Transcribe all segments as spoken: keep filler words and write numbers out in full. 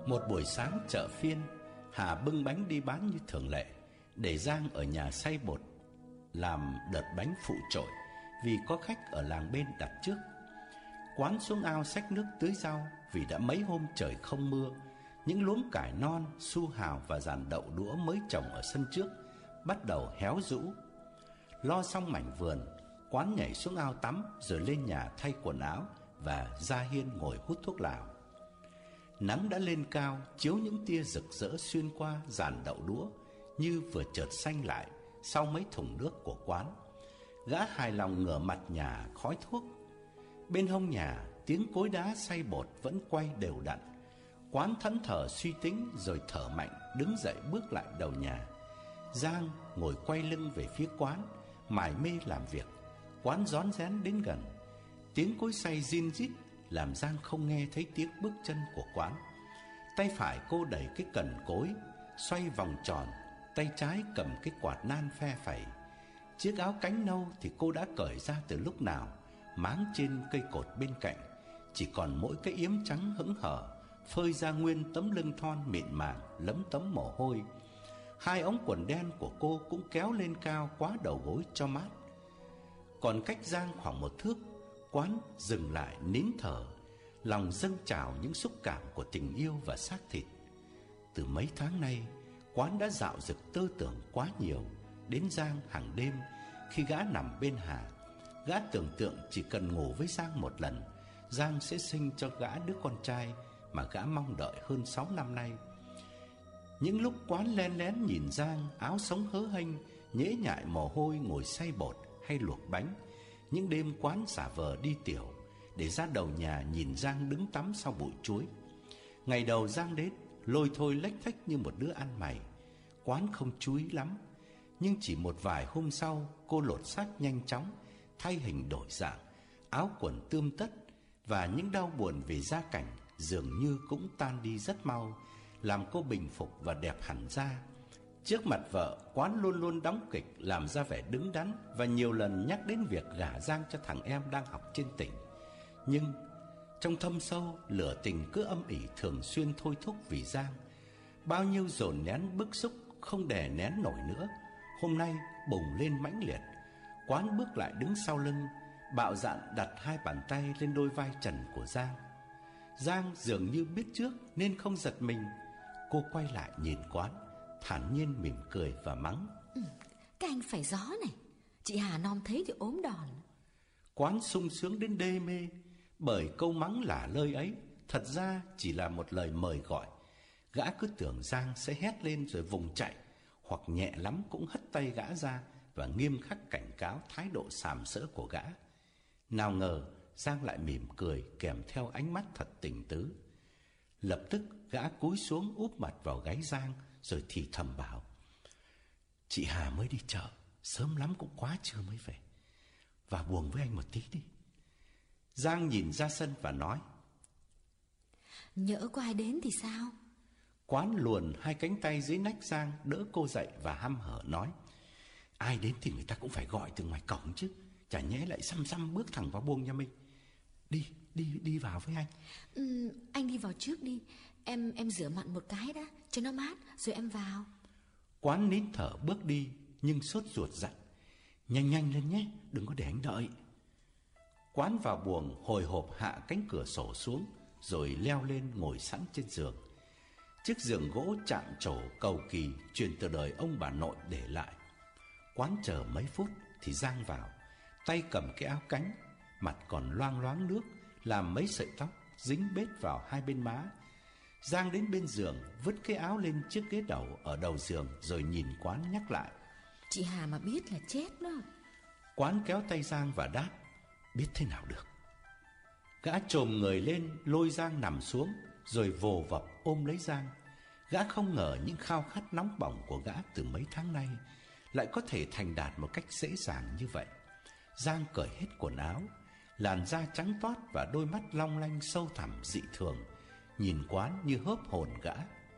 Một buổi sáng chợ phiên, Hà bưng bánh đi bán như thường lệ, để Giang ở nhà xay bột làm đợt bánh phụ trội, vì có khách ở làng bên đặt trước. Quán xuống ao xách nước tưới rau, vì đã mấy hôm trời không mưa. Những luống cải non, su hào và dàn đậu đũa mới trồng ở sân trước bắt đầu héo rũ. Lo xong mảnh vườn, Quán nhảy xuống ao tắm, rồi lên nhà thay quần áo và ra hiên ngồi hút thuốc lào. Nắng đã lên cao, chiếu những tia rực rỡ xuyên qua dàn đậu đũa, như vừa chợt xanh lại sau mấy thùng nước của Quán. Gã hài lòng ngửa mặt nhà khói thuốc. Bên hông nhà, tiếng cối đá xay bột vẫn quay đều đặn. Quán thẫn thờ suy tính, rồi thở mạnh đứng dậy bước lại đầu nhà. Giang ngồi quay lưng về phía Quán, mải mê làm việc. Quán rón rén đến gần. Tiếng cối xay rin rít làm Giang không nghe thấy tiếng bước chân của Quán. Tay phải cô đẩy cái cần cối, xoay vòng tròn, tay trái cầm cái quạt nan phe phẩy. Chiếc áo cánh nâu thì cô đã cởi ra từ lúc nào, máng trên cây cột bên cạnh, chỉ còn mỗi cái yếm trắng hững hở, phơi ra nguyên tấm lưng thon mịn màng lấm tấm mồ hôi. Hai ống quần đen của cô cũng kéo lên cao quá đầu gối cho mát. Còn cách Giang khoảng một thước, Quán dừng lại nín thở, lòng dâng trào những xúc cảm của tình yêu và xác thịt. Từ mấy tháng nay, Quán đã dạo dực tơ tưởng quá nhiều đến Giang hàng đêm. Khi gã nằm bên Hà, gã tưởng tượng chỉ cần ngủ với Giang một lần, Giang sẽ sinh cho gã đứa con trai mà gã mong đợi hơn sáu năm nay. Những lúc Quán len lén nhìn Giang áo sống hớ hênh, nhễ nhại mồ hôi ngồi xay bột hay luộc bánh. Những đêm Quán giả vờ đi tiểu, để ra đầu nhà nhìn Giang đứng tắm sau bụi chuối. Ngày đầu Giang đến, lôi thôi lếch thếch như một đứa ăn mày. Quán không chú ý lắm, nhưng chỉ một vài hôm sau, cô lột xác nhanh chóng, thay hình đổi dạng, áo quần tươm tất, và những đau buồn về gia cảnh dường như cũng tan đi rất mau, làm cô bình phục và đẹp hẳn ra. Trước mặt vợ, Quán luôn luôn đóng kịch, làm ra vẻ đứng đắn, và nhiều lần nhắc đến việc gả Giang cho thằng em đang học trên tỉnh. Nhưng trong thâm sâu, lửa tình cứ âm ỉ thường xuyên thôi thúc vì Giang. Bao nhiêu dồn nén bức xúc không đè nén nổi nữa, hôm nay bùng lên mãnh liệt. Quán bước lại đứng sau lưng, bạo dạn đặt hai bàn tay lên đôi vai trần của Giang. Giang dường như biết trước nên không giật mình. Cô quay lại nhìn Quán, thản nhiên mỉm cười và mắng: ừ, Các anh phải gió này, chị Hà non thấy thì ốm đòn. Quán sung sướng đến đê mê, bởi câu mắng lả lơi ấy thật ra chỉ là một lời mời gọi. Gã cứ tưởng Giang sẽ hét lên rồi vùng chạy, hoặc nhẹ lắm cũng hất tay gã ra và nghiêm khắc cảnh cáo thái độ sàm sỡ của gã. Nào ngờ Giang lại mỉm cười kèm theo ánh mắt thật tình tứ. Lập tức gã cúi xuống úp mặt vào gáy Giang, rồi thì thầm bảo: Chị Hà mới đi chợ, sớm lắm cũng quá trưa mới về, vào buồng với anh một tí đi. Giang nhìn ra sân và nói: Nhỡ có ai đến thì sao? Quán luồn hai cánh tay dưới nách Giang, đỡ cô dậy và hăm hở nói: Ai đến thì người ta cũng phải gọi từ ngoài cổng chứ, chả nhẽ lại xăm xăm bước thẳng vào buồng nhà mình. Đi, đi, đi vào với anh. ừ, Anh đi vào trước đi, Em em rửa mặn một cái đã cho nó mát, rồi em vào. Quán nín thở bước đi, nhưng sốt ruột dặn: Nhanh nhanh lên nhé, đừng có để anh đợi. Quán vào buồng hồi hộp hạ cánh cửa sổ xuống, rồi leo lên ngồi sẵn trên giường. Chiếc giường gỗ chạm trổ cầu kỳ truyền từ đời ông bà nội để lại. Quán chờ mấy phút thì Giang vào, tay cầm cái áo cánh, mặt còn loang loáng nước, làm mấy sợi tóc dính bết vào hai bên má. Giang đến bên giường, vứt cái áo lên chiếc ghế đầu ở đầu giường, rồi nhìn Quán nhắc lại: Chị Hà mà biết là chết đó. Quán kéo tay Giang và đáp: Biết thế nào được. Gã chồm người lên lôi Giang nằm xuống, rồi vồ vập ôm lấy Giang. Gã không ngờ những khao khát nóng bỏng của gã từ mấy tháng nay lại có thể thành đạt một cách dễ dàng như vậy. Giang cởi hết quần áo, làn da trắng toát và đôi mắt long lanh sâu thẳm dị thường nhìn Quán như hớp hồn gã.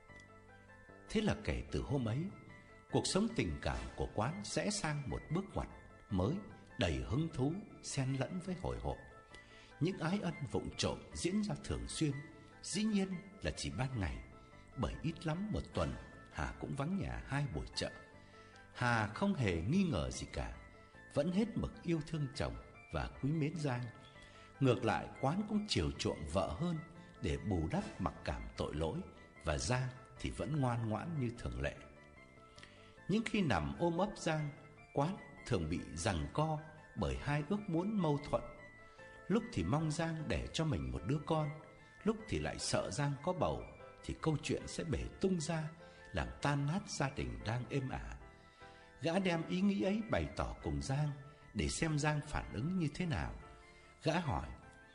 Thế là kể từ hôm ấy, cuộc sống tình cảm của Quán sẽ sang một bước ngoặt mới, đầy hứng thú xen lẫn với hồi hộp. Những ái ân vụng trộm diễn ra thường xuyên, dĩ nhiên là chỉ ban ngày, bởi ít lắm một tuần Hà cũng vắng nhà hai buổi chợ. Hà không hề nghi ngờ gì cả, vẫn hết mực yêu thương chồng và quý mến Giang. Ngược lại, Quán cũng chiều chuộng vợ hơn để bù đắp mặc cảm tội lỗi, và Giang thì vẫn ngoan ngoãn như thường lệ. Những khi nằm ôm ấp Giang, Quán thường bị giằng co bởi hai ước muốn mâu thuẫn. Lúc thì mong Giang để cho mình một đứa con, lúc thì lại sợ Giang có bầu thì câu chuyện sẽ bể tung ra, làm tan nát gia đình đang êm ả. Gã đem ý nghĩ ấy bày tỏ cùng Giang để xem Giang phản ứng như thế nào. Gã hỏi: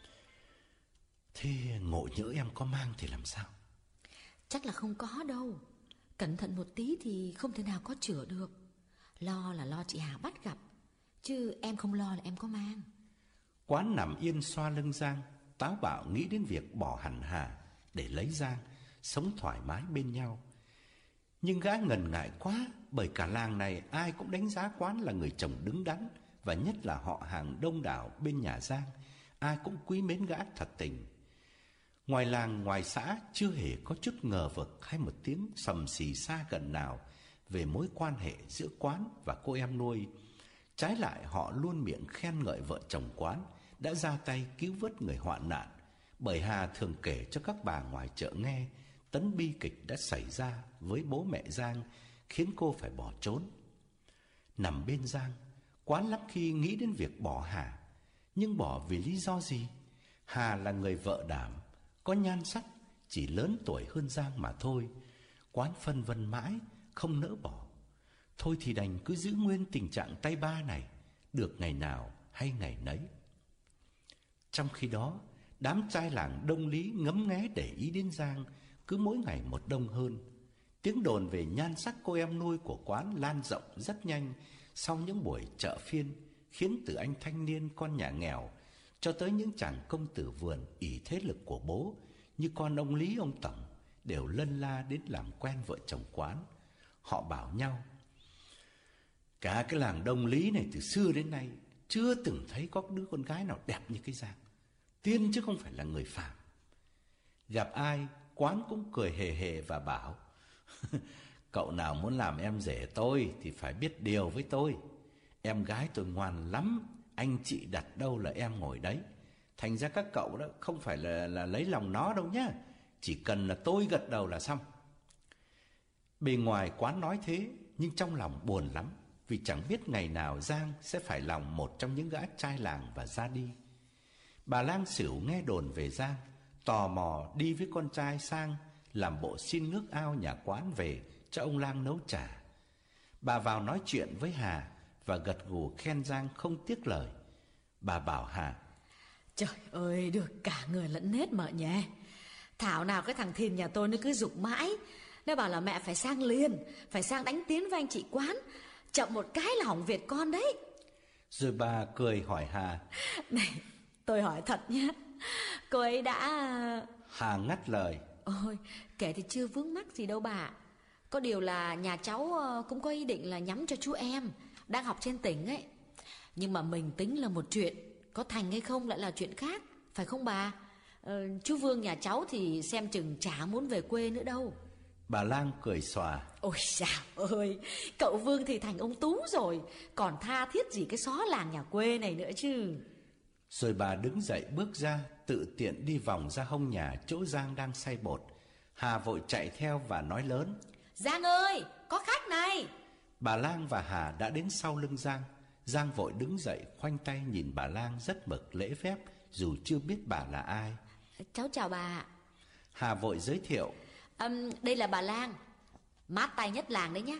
"Thế ngộ nhỡ em có mang thì làm sao?" "Chắc là không có đâu. Cẩn thận một tí thì không thể nào có chữa được. Lo là lo chị Hà bắt gặp, chứ em không lo là em có mang." Quán nằm yên xoa lưng Giang, táo bạo nghĩ đến việc bỏ hẳn Hà để lấy Giang, sống thoải mái bên nhau. Nhưng gã ngần ngại quá, bởi cả làng này ai cũng đánh giá Quán là người chồng đứng đắn, và nhất là họ hàng đông đảo bên nhà Giang, ai cũng quý mến gã thật tình. Ngoài làng ngoài xã chưa hề có chút ngờ vực hay một tiếng sầm xì xa gần nào về mối quan hệ giữa Quán và cô em nuôi. Trái lại, họ luôn miệng khen ngợi vợ chồng Quán đã ra tay cứu vớt người hoạn nạn, bởi Hà thường kể cho các bà ngoài chợ nghe tấn bi kịch đã xảy ra với bố mẹ Giang, khiến cô phải bỏ trốn. Nằm bên Giang, Quán lắm khi nghĩ đến việc bỏ Hà. Nhưng bỏ vì lý do gì? Hà là người vợ đảm, có nhan sắc, chỉ lớn tuổi hơn Giang mà thôi. Quán phân vân mãi, không nỡ bỏ. Thôi thì đành cứ giữ nguyên tình trạng tay ba này, được ngày nào hay ngày nấy. Trong khi đó, đám trai làng đông lý ngấm nghé để ý đến Giang cứ mỗi ngày một đông hơn. Tiếng đồn về nhan sắc cô em nuôi của Quán lan rộng rất nhanh sau những buổi chợ phiên, khiến từ anh thanh niên con nhà nghèo cho tới những chàng công tử vườn ỷ thế lực của bố như con ông Lý ông Tổng đều lân la đến làm quen vợ chồng Quán. Họ bảo nhau: "Cả cái làng Đông Lý này từ xưa đến nay chưa từng thấy có đứa con gái nào đẹp như cái Giang, tiên chứ không phải là người phàm." Gặp ai, Quán cũng cười hề hề và bảo: "Cậu nào muốn làm em rể tôi thì phải biết điều với tôi. Em gái tôi ngoan lắm, anh chị đặt đâu là em ngồi đấy. Thành ra các cậu đó không phải là, là lấy lòng nó đâu nhá, chỉ cần là tôi gật đầu là xong." Bề ngoài Quán nói thế, nhưng trong lòng buồn lắm, vì chẳng biết ngày nào Giang sẽ phải lòng một trong những gã trai làng và ra đi. Bà Lang Sửu nghe đồn về Giang, tò mò đi với con trai sang làm bộ xin nước ao nhà Quán về cho ông Lang nấu trà. Bà vào nói chuyện với Hà và gật gù khen Giang không tiếc lời. Bà bảo Hà: "Trời ơi, được cả người lẫn nết mợ nhé. Thảo nào cái thằng Thìn nhà tôi nó cứ giục mãi. Nó bảo là mẹ phải sang liền, phải sang đánh tiếng với anh chị Quán. Chậm một cái là hỏng việc con đấy." Rồi bà cười hỏi Hà: "Này, tôi hỏi thật nhé, cô ấy đã..." Hà ngắt lời: "Ôi, kể thì chưa vướng mắc gì đâu bà. Có điều là nhà cháu cũng có ý định là nhắm cho chú em đang học trên tỉnh ấy. Nhưng mà mình tính là một chuyện, có thành hay không lại là chuyện khác, phải không bà? Ờ, chú Vương nhà cháu thì xem chừng chả muốn về quê nữa đâu." Bà Lang cười xòa: "Ôi dào ơi, cậu Vương thì thành ông Tú rồi, còn tha thiết gì cái xó làng nhà quê này nữa chứ." Rồi bà đứng dậy bước ra, tự tiện đi vòng ra hông nhà chỗ Giang đang xay bột. Hà vội chạy theo và nói lớn: "Giang ơi, có khách này." Bà Lang và Hà đã đến sau lưng Giang. Giang vội đứng dậy khoanh tay nhìn bà Lang rất mực lễ phép, dù chưa biết bà là ai. "Cháu chào bà." Hà vội giới thiệu: à, "Đây là bà Lang, mát tay nhất làng đấy nhá.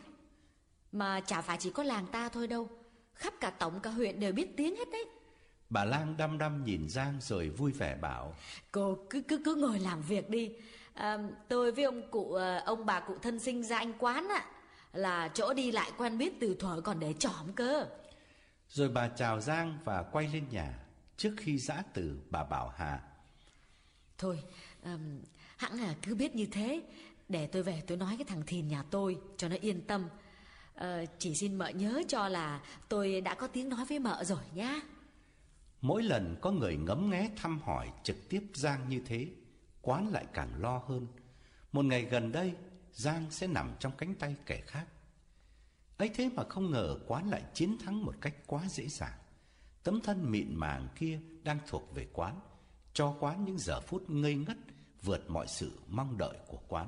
Mà chả phải chỉ có làng ta thôi đâu, khắp cả tổng cả huyện đều biết tiếng hết đấy." Bà Lang đăm đăm nhìn Giang rồi vui vẻ bảo: "Cô cứ cứ cứ ngồi làm việc đi. À, tôi với ông cụ ông bà cụ thân sinh ra anh Quán ạ, là chỗ đi lại quen biết từ thuở còn để trỏm cơ." Rồi bà chào Giang và quay lên nhà. Trước khi giã từ, bà bảo Hà: "Thôi, um, hẵng là cứ biết như thế, để tôi về tôi nói cái thằng Thìn nhà tôi cho nó yên tâm. uh, Chỉ xin mợ nhớ cho là tôi đã có tiếng nói với mợ rồi nhá." Mỗi lần có người ngấm nghé thăm hỏi trực tiếp Giang như thế, Quán lại càng lo hơn. một ngày gần đây Giang sẽ nằm trong cánh tay kẻ khác. Ấy thế mà không ngờ Quán lại chiến thắng một cách quá dễ dàng. Tấm thân mịn màng kia đang thuộc về Quán, cho Quán những giờ phút ngây ngất vượt mọi sự mong đợi của Quán.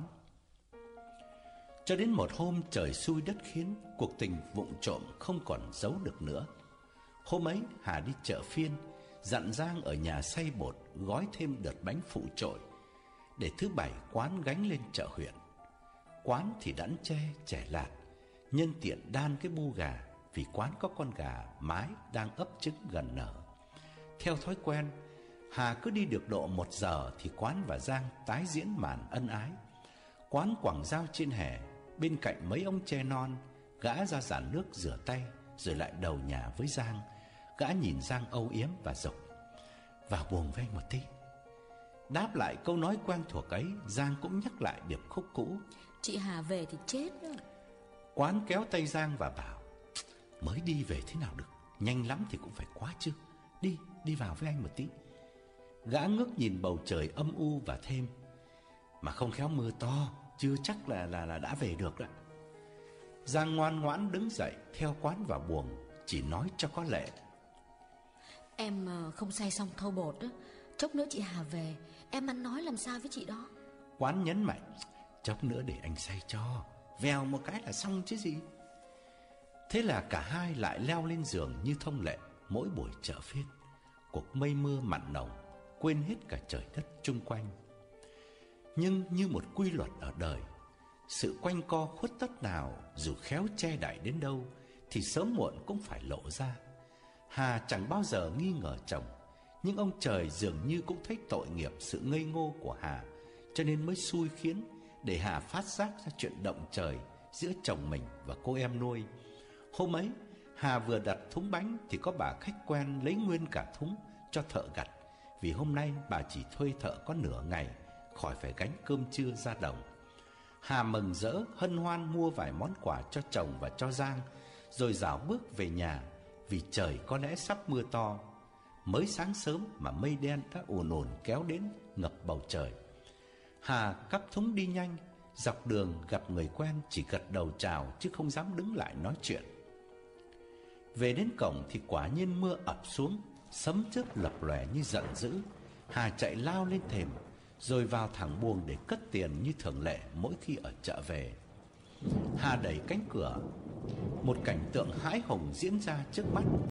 Cho đến một hôm trời xui đất khiến, cuộc tình vụng trộm không còn giấu được nữa. Hôm ấy Hà đi chợ phiên, dặn Giang ở nhà xay bột gói thêm đợt bánh phụ trội, để thứ bảy Quán gánh lên chợ huyện. Quán thì đẵn tre chẻ lạt, nhân tiện đan cái bu gà, vì Quán có con gà mái đang ấp trứng gần nở. Theo thói quen, Hà cứ đi được độ một giờ thì Quán và Giang tái diễn màn ân ái. Quán quẳng dao trên hè, bên cạnh mấy ống tre non, gã ra giản nước rửa tay, rồi lại đầu nhà với Giang. Gã nhìn Giang âu yếm và dục: "Vào buồng với anh một tí." Đáp lại câu nói quen thuộc ấy, Giang cũng nhắc lại điệp khúc cũ: "Chị Hà về thì chết đó." Quán kéo tay Giang và bảo: "Mới đi về thế nào được, nhanh lắm thì cũng phải quá chứ. Đi, đi vào với anh một tí." Gã ngước nhìn bầu trời âm u và thêm: "Mà không khéo mưa to, chưa chắc là là là đã về được đó." Giang ngoan ngoãn đứng dậy theo Quán vào buồng, chỉ nói cho có lệ: "Em không xay xong thau bột đó, chốc nữa chị Hà về, em ăn nói làm sao với chị đó." Quán nhấn mạnh: "Chốc nữa để anh xay cho, vèo một cái là xong chứ gì." Thế là cả hai lại leo lên giường như thông lệ mỗi buổi chợ phiên. Cuộc mây mưa mặn nồng quên hết cả trời đất chung quanh. Nhưng như một quy luật ở đời, sự quanh co khuất tất nào dù khéo che đậy đến đâu thì sớm muộn cũng phải lộ ra. Hà chẳng bao giờ nghi ngờ chồng, nhưng ông trời dường như cũng thấy tội nghiệp sự ngây ngô của Hà, cho nên mới xui khiến để Hà phát giác ra chuyện động trời giữa chồng mình và cô em nuôi. Hôm ấy Hà vừa đặt thúng bánh thì có bà khách quen lấy nguyên cả thúng cho thợ gặt, vì hôm nay bà chỉ thuê thợ có nửa ngày, khỏi phải gánh cơm trưa ra đồng. Hà mừng rỡ hân hoan mua vài món quà cho chồng và cho Giang, rồi rảo bước về nhà, vì trời có lẽ sắp mưa to. Mới sáng sớm mà mây đen đã ồn ồn kéo đến ngập bầu trời. Hà cắp thúng đi nhanh, dọc đường gặp người quen chỉ gật đầu chào chứ không dám đứng lại nói chuyện. Về đến cổng thì quả nhiên mưa ập xuống, sấm chớp lập lòe như giận dữ. Hà chạy lao lên thềm, rồi vào thẳng buồng để cất tiền như thường lệ mỗi khi ở chợ về. Hà đẩy cánh cửa, một cảnh tượng hãi hùng diễn ra trước mắt.